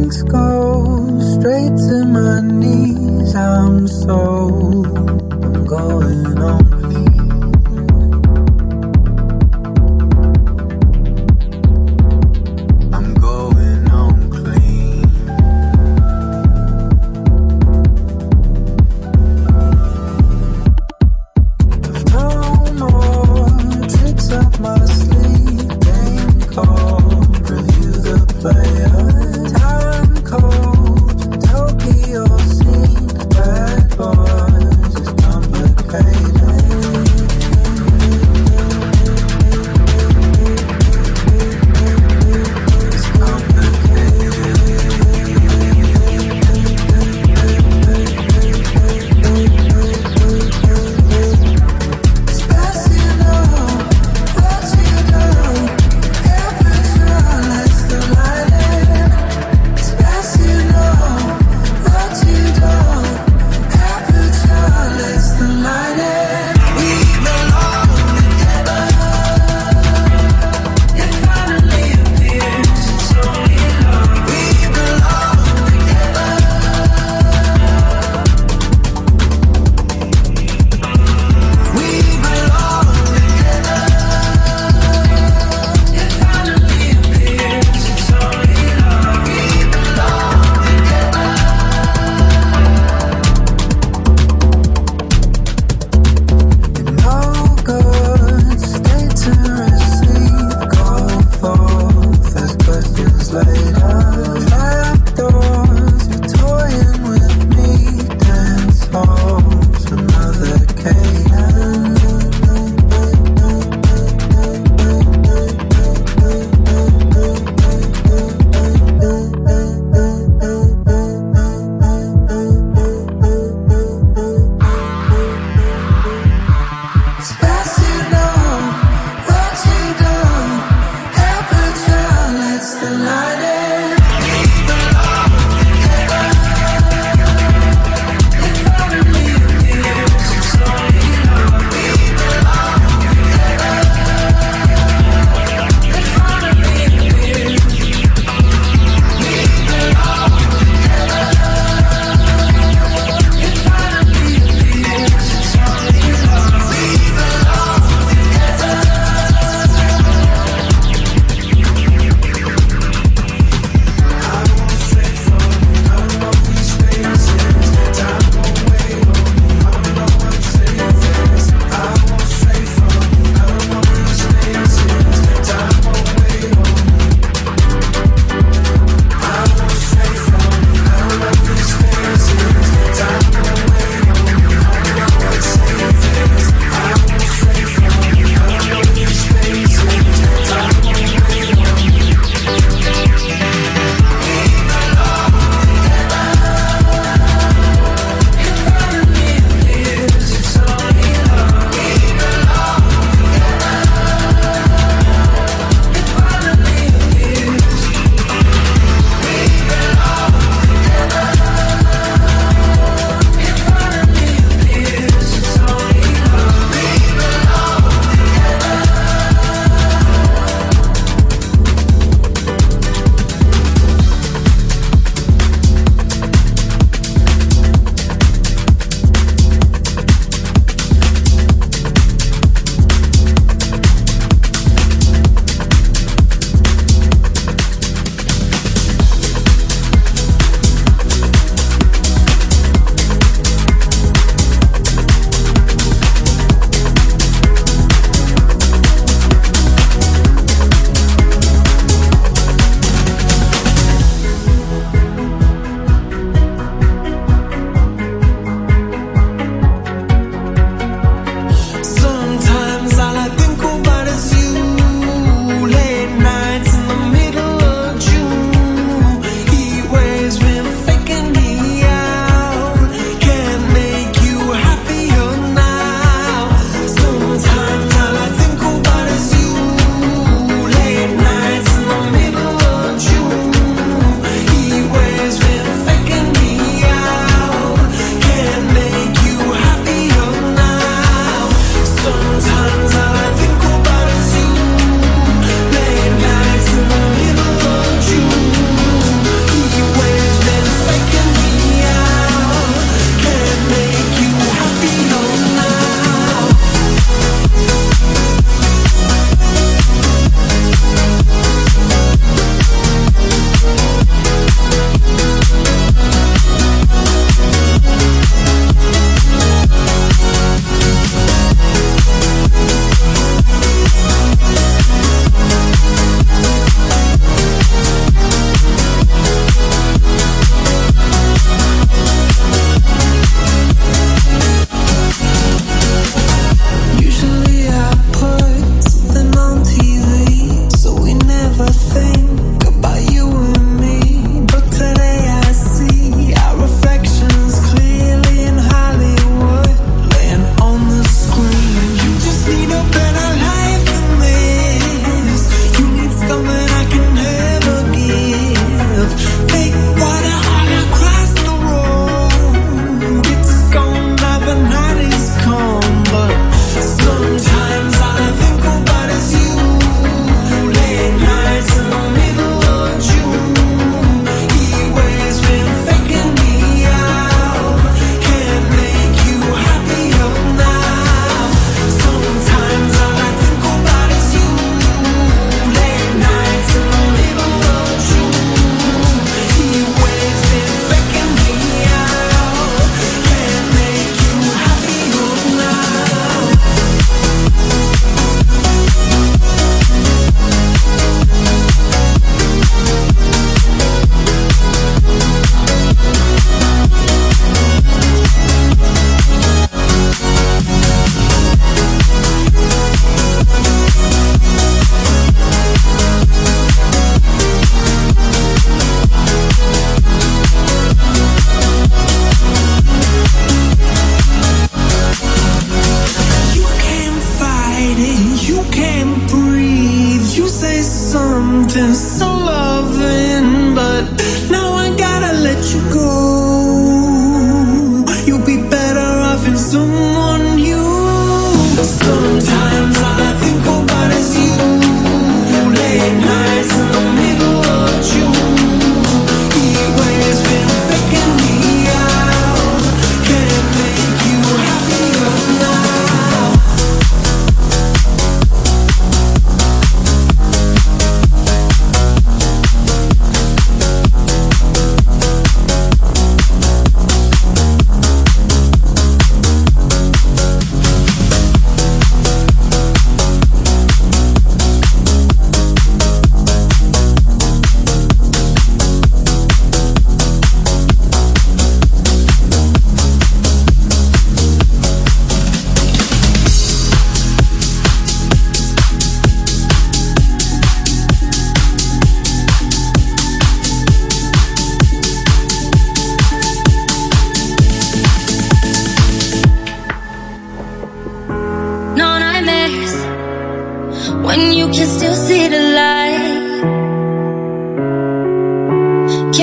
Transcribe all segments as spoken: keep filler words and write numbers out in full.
the light.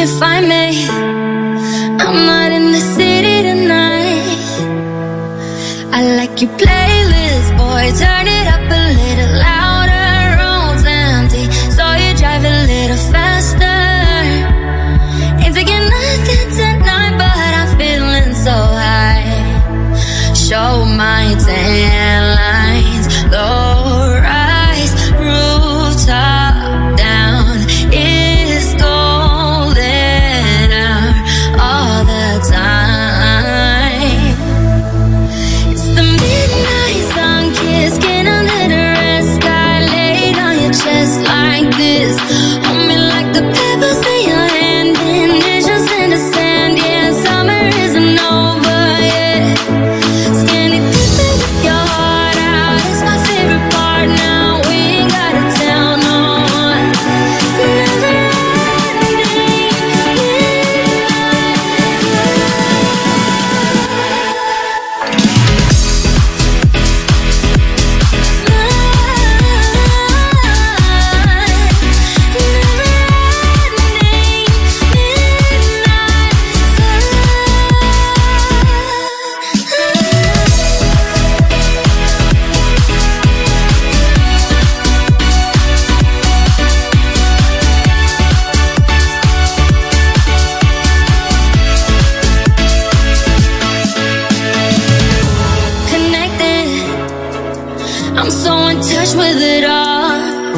you find me? I'm not in the city tonight. I like your playlist, boy, turn it up a little louder. Roads empty, so you drive a little faster. Ain't taking nothing tonight, but I'm feeling so high. Show my tan lines, low rise, rooftop down. It's golden hour all the time. It's the midnight sun kiss, skin under the red sky, laid on your chest like this. Hold me like the pebbles in your hand, and it's just in the sand. Yeah, summer isn't over yet. Skinny dipping with your heart out, it's my favorite part now. We ain't gotta tell no one. Never ending connected. I'm so in touch with it all.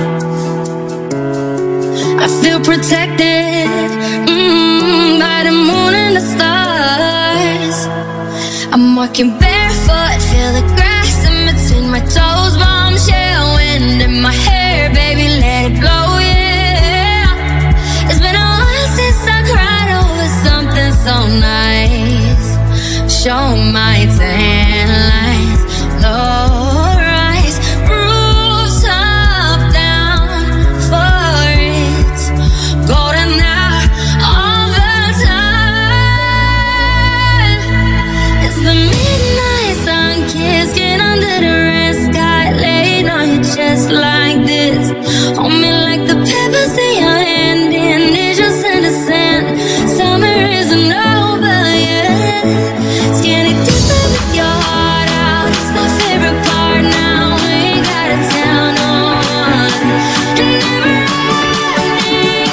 I feel protected mm, by the moon and the stars. I'm walking barefoot, feel the grass in between my toes. Bombshell wind in my hair, baby, let it blow, yeah. It's been a while since I cried over something so nice. Show my tan lines, low rise, rooftop down for it. Golden hour all the time. It's the midnight sun kiss, skin under the red sky, laid on your chest like this. Hold me like the pebbles in your hand, and it's just in the sand. Summer isn't over yet. Skinny dipping with your heart out, it's my favorite part now. We ain't gotta tell no one. And never ending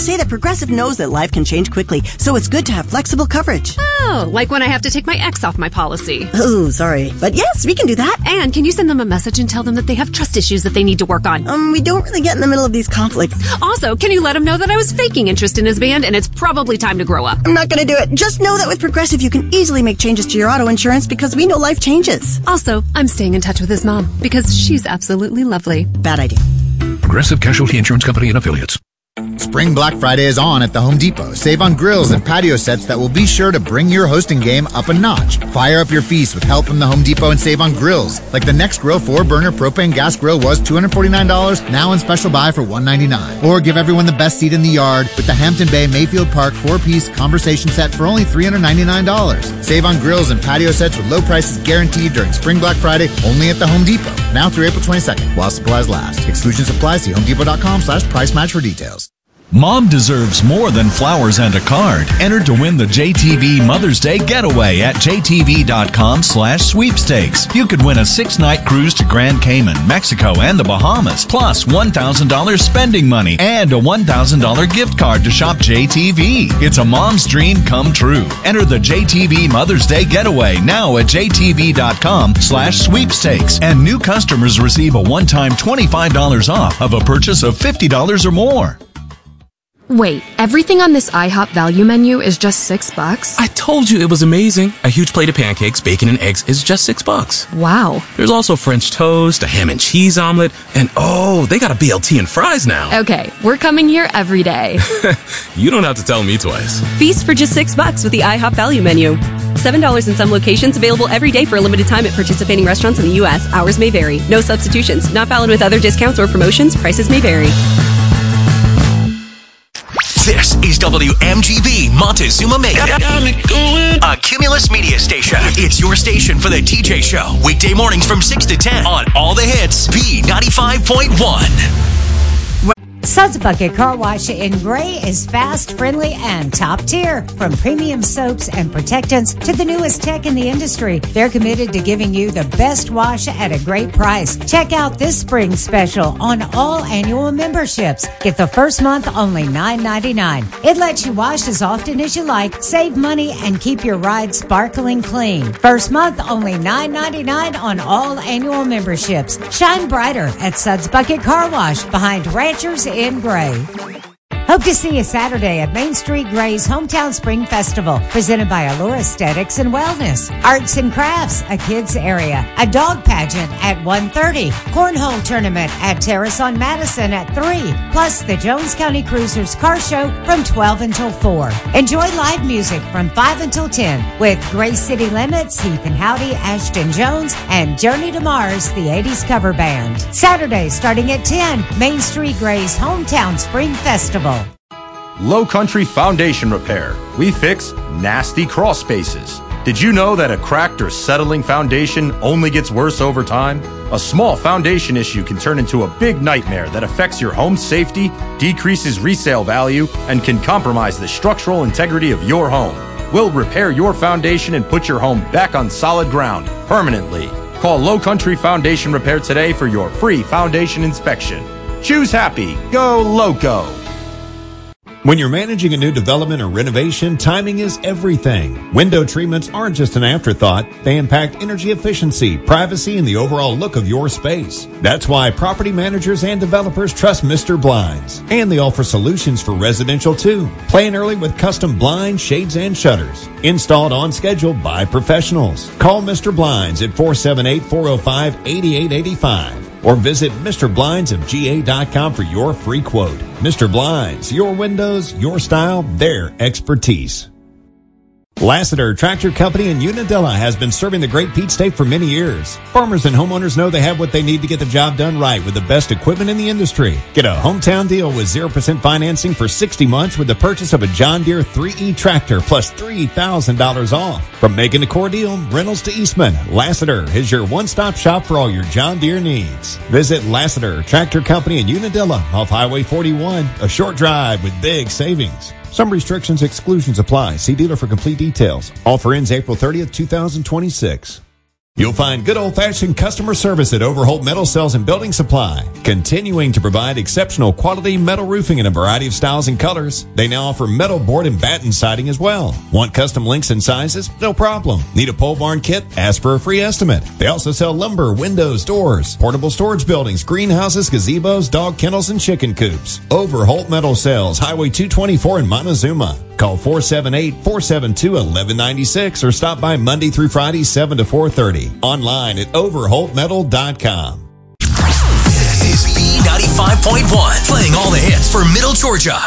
say that Progressive knows that life can change quickly, so it's good to have flexible coverage. Oh, like when I have to take my ex off my policy. Oh, sorry. But yes, we can do that. And can you send them a message and tell them that they have trust issues that they need to work on? Um, we don't really get in the middle of these conflicts. Also, can you let him know that I was faking interest in his band and it's probably time to grow up? I'm not gonna do it. Just know that with Progressive, you can easily make changes to your auto insurance because we know life changes. Also, I'm staying in touch with his mom because she's absolutely lovely. Bad idea. Progressive Casualty Insurance Company and Affiliates. Spring Black Friday is on at the Home Depot. Save on grills and patio sets that will be sure to bring your hosting game up a notch. Fire up your feast with help from the Home Depot and save on grills. Like the Next Grill four burner propane gas grill was two hundred forty-nine dollars, now in special buy for one hundred ninety-nine dollars. Or give everyone the best seat in the yard with the Hampton Bay Mayfield Park four-piece conversation set for only three hundred ninety-nine dollars. Save on grills and patio sets with low prices guaranteed during Spring Black Friday only at the Home Depot. Now through April twenty-second, while supplies last. Exclusions apply. See homedepot.com slash price match for details. Mom deserves more than flowers and a card. Enter to win the J T V Mother's Day Getaway at jtv.com slash sweepstakes. You could win a six-night cruise to Grand Cayman, Mexico, and the Bahamas, plus one thousand dollars spending money and a one thousand dollars gift card to shop J T V. It's a mom's dream come true. Enter the J T V Mother's Day Getaway now at jtv.com slash sweepstakes. And new customers receive a one-time twenty-five dollars off of a purchase of fifty dollars or more. Wait, everything on this IHOP value menu is just six bucks? I told you it was amazing. A huge plate of pancakes, bacon, and eggs is just six bucks. Wow. There's also French toast, a ham and cheese omelet, and oh, they got a B L T and fries now. Okay, we're coming here every day. You don't have to tell me twice. Feast for just six bucks with the IHOP value menu. seven dollars in some locations, available every day for a limited time at participating restaurants in the U S. Hours may vary. No substitutions. Not valid with other discounts or promotions. Prices may vary. This is W M G B Montezuma Mega, a Cumulus media station. It's your station for the T J Show. Weekday mornings from six to ten on all the hits. B ninety-five point one. Suds Bucket Car Wash in Gray is fast, friendly, and top tier. From premium soaps and protectants to the newest tech in the industry, they're committed to giving you the best wash at a great price. Check out this spring special on all annual memberships. Get the first month only nine ninety-nine. It lets you wash as often as you like, save money, and keep your ride sparkling clean. First month only nine ninety-nine on all annual memberships. Shine brighter at Suds Bucket Car Wash behind Ranchers in Gray. Hope to see you Saturday at Main Street Gray's Hometown Spring Festival, presented by Allure Aesthetics and Wellness. Arts and Crafts, a kids area. A dog pageant at one thirty. Cornhole tournament at Terrace on Madison at three. Plus the Jones County Cruisers Car Show from twelve until four. Enjoy live music from five until ten with Gray City Limits, Heath and Howdy, Ashton Jones, and Journey to Mars, the eighties cover band. Saturday starting at ten, Main Street Gray's Hometown Spring Festival. Low Country Foundation Repair. We fix nasty crawl spaces. Did you know that a cracked or settling foundation only gets worse over time? A small foundation issue can turn into a big nightmare that affects your home's safety, decreases resale value, and can compromise the structural integrity of your home. We'll repair your foundation and put your home back on solid ground permanently. Call Low Country Foundation Repair today for your free foundation inspection. Choose happy. Go Loco. When you're managing a new development or renovation, timing is everything. Window treatments aren't just an afterthought. They impact energy efficiency, privacy, and the overall look of your space. That's why property managers and developers trust Mister Blinds. And they offer solutions for residential too. Plan early with custom blinds, shades, and shutters. Installed on schedule by professionals. Call Mister Blinds at four seven eight, four oh five, eight eight eight five. Or visit Mister Blinds of G A dot com for your free quote. Mister Blinds, your windows, your style, their expertise. Lassiter Tractor Company in Unadilla has been serving the Great Peach State for many years. Farmers and homeowners know they have what they need to get the job done right with the best equipment in the industry. Get a hometown deal with zero percent financing for sixty months with the purchase of a John Deere three E tractor plus three thousand dollars off. From Macon to Cordele, Reynolds to Eastman, Lassiter is your one-stop shop for all your John Deere needs. Visit Lassiter Tractor Company in Unadilla off Highway forty-one, a short drive with big savings. Some restrictions, exclusions apply. See dealer for complete details. Offer ends April thirtieth, two thousand twenty-six. You'll find good old-fashioned customer service at Overholt Metal Sales and Building Supply, continuing to provide exceptional quality metal roofing in a variety of styles and colors. They now offer metal board and batten siding as well. Want custom lengths and sizes? No problem. Need a pole barn kit? Ask for a free estimate. They also sell lumber, windows, doors, portable storage buildings, greenhouses, gazebos, dog kennels, and chicken coops. Overholt Metal Sales, Highway two twenty-four in Montezuma. Call four seven eight, four seven two, one one nine six or stop by Monday through Friday, seven to four thirty. Online at overholt metal dot com. This is B ninety-five point one, playing all the hits for Middle Georgia.